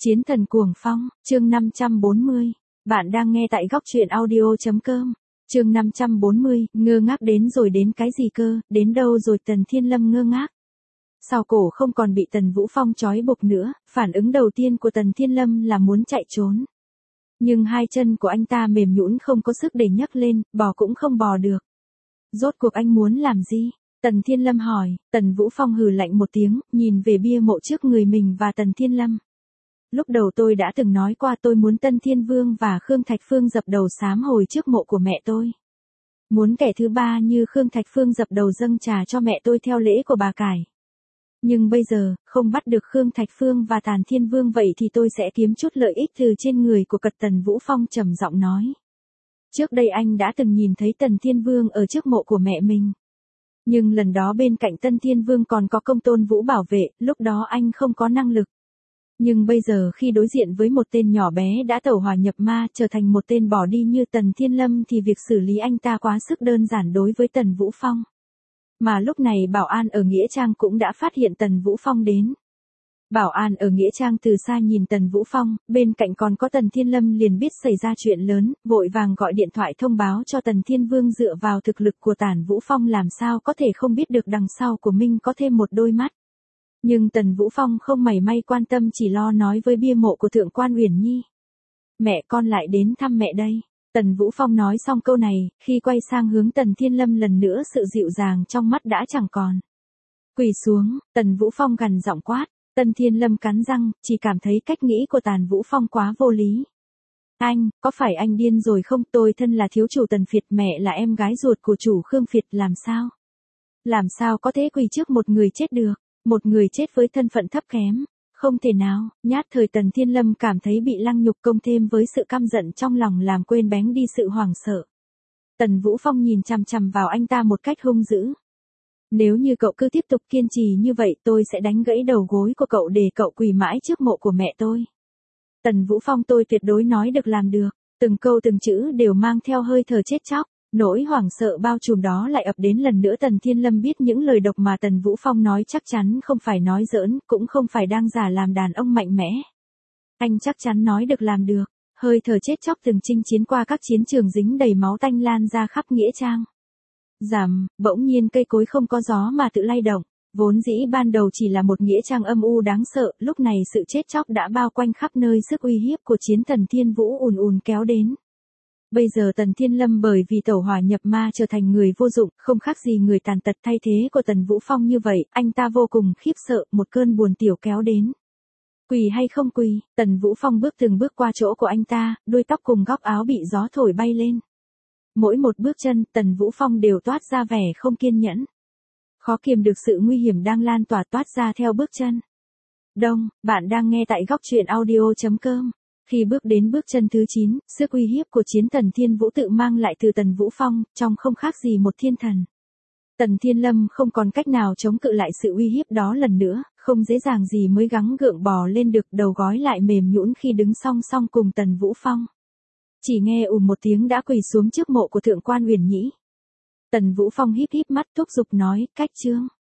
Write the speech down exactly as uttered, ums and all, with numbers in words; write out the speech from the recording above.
Chiến thần cuồng phong, chương năm trăm bốn mươi. Bạn đang nghe tại góc truyện audio.com. Chương năm trăm bốn mươi, ngơ ngác đến rồi đến cái gì cơ, đến đâu rồi Tần Thiên Lâm ngơ ngác. Sao cổ không còn bị Tần Vũ Phong trói buộc nữa, phản ứng đầu tiên của Tần Thiên Lâm là muốn chạy trốn. Nhưng hai chân của anh ta mềm nhũn không có sức để nhấc lên, bò cũng không bò được. Rốt cuộc anh muốn làm gì? Tần Thiên Lâm hỏi. Tần Vũ Phong hừ lạnh một tiếng, nhìn về bia mộ trước người mình và Tần Thiên Lâm. Lúc đầu tôi đã từng nói qua tôi muốn Tân Thiên Vương và Khương Thạch Phương dập đầu sám hồi trước mộ của mẹ tôi. Muốn kẻ thứ ba như Khương Thạch Phương dập đầu dâng trà cho mẹ tôi theo lễ của bà cải. Nhưng bây giờ, không bắt được Khương Thạch Phương và Tàn Thiên Vương vậy thì tôi sẽ kiếm chút lợi ích từ trên người của cật. Tần Vũ Phong trầm giọng nói. Trước đây anh đã từng nhìn thấy Tần Thiên Vương ở trước mộ của mẹ mình. Nhưng lần đó bên cạnh Tân Thiên Vương còn có Công Tôn Vũ bảo vệ, lúc đó anh không có năng lực. Nhưng bây giờ khi đối diện với một tên nhỏ bé đã tẩu hỏa nhập ma trở thành một tên bỏ đi như Tần Thiên Lâm thì việc xử lý anh ta quá sức đơn giản đối với Tần Vũ Phong. Mà lúc này bảo an ở Nghĩa Trang cũng đã phát hiện Tần Vũ Phong đến. Bảo an ở Nghĩa Trang từ xa nhìn Tần Vũ Phong, bên cạnh còn có Tần Thiên Lâm liền biết xảy ra chuyện lớn, vội vàng gọi điện thoại thông báo cho Tần Thiên Vương dựa vào thực lực của Tần Vũ Phong làm sao có thể không biết được đằng sau của mình có thêm một đôi mắt. Nhưng Tần Vũ Phong không mảy may quan tâm chỉ lo nói với bia mộ của Thượng quan Uyển Nhi. Mẹ con lại đến thăm mẹ đây. Tần Vũ Phong nói xong câu này, khi quay sang hướng Tần Thiên Lâm lần nữa sự dịu dàng trong mắt đã chẳng còn. Quỳ xuống, Tần Vũ Phong gằn giọng quát. Tần Thiên Lâm cắn răng, chỉ cảm thấy cách nghĩ của Tần Vũ Phong quá vô lý. Anh, có phải anh điên rồi không? Tôi thân là thiếu chủ Tần Phiệt, mẹ là em gái ruột của chủ Khương Phiệt, làm sao? Làm sao có thể quỳ trước một người chết được? Một người chết với thân phận thấp kém, không thể nào. Nhát thời Tần Thiên Lâm cảm thấy bị lăng nhục công thêm với sự căm giận trong lòng làm quên bén đi sự hoảng sợ. Tần Vũ Phong nhìn chằm chằm vào anh ta một cách hung dữ. Nếu như cậu cứ tiếp tục kiên trì như vậy tôi sẽ đánh gãy đầu gối của cậu để cậu quỳ mãi trước mộ của mẹ tôi. Tần Vũ Phong tôi tuyệt đối nói được làm được, từng câu từng chữ đều mang theo hơi thở chết chóc. Nỗi hoảng sợ bao trùm đó lại ập đến lần nữa. Tần Thiên Lâm biết những lời độc mà Tần Vũ Phong nói chắc chắn không phải nói giỡn, cũng không phải đang giả làm đàn ông mạnh mẽ. Anh chắc chắn nói được làm được, hơi thở chết chóc từng chinh chiến qua các chiến trường dính đầy máu tanh lan ra khắp Nghĩa Trang. Rầm, bỗng nhiên cây cối không có gió mà tự lay động, vốn dĩ ban đầu chỉ là một Nghĩa Trang âm u đáng sợ, lúc này sự chết chóc đã bao quanh khắp nơi, sức uy hiếp của chiến thần Thiên Vũ ùn ùn kéo đến. Bây giờ Tần Thiên Lâm bởi vì tẩu hỏa nhập ma trở thành người vô dụng, không khác gì người tàn tật thay thế của Tần Vũ Phong như vậy, anh ta vô cùng khiếp sợ, một cơn buồn tiểu kéo đến. Quỳ hay không quỳ? Tần Vũ Phong bước từng bước qua chỗ của anh ta, đuôi tóc cùng góc áo bị gió thổi bay lên. Mỗi một bước chân, Tần Vũ Phong đều toát ra vẻ không kiên nhẫn. Khó kiềm được sự nguy hiểm đang lan tỏa toát ra theo bước chân. Đông, bạn đang nghe tại góc truyện audio.com. Khi bước đến bước chân thứ chín, sức uy hiếp của chiến thần Thiên Vũ tự mang lại từ Tần Vũ Phong, trông không khác gì một thiên thần. Tần Thiên Lâm không còn cách nào chống cự lại sự uy hiếp đó lần nữa, không dễ dàng gì mới gắng gượng bò lên được, đầu gói lại mềm nhũn khi đứng song song cùng Tần Vũ Phong. Chỉ nghe ùm một tiếng đã quỳ xuống trước mộ của Thượng quan Uyển Nhĩ. Tần Vũ Phong híp híp mắt thúc giục nói, cách chương.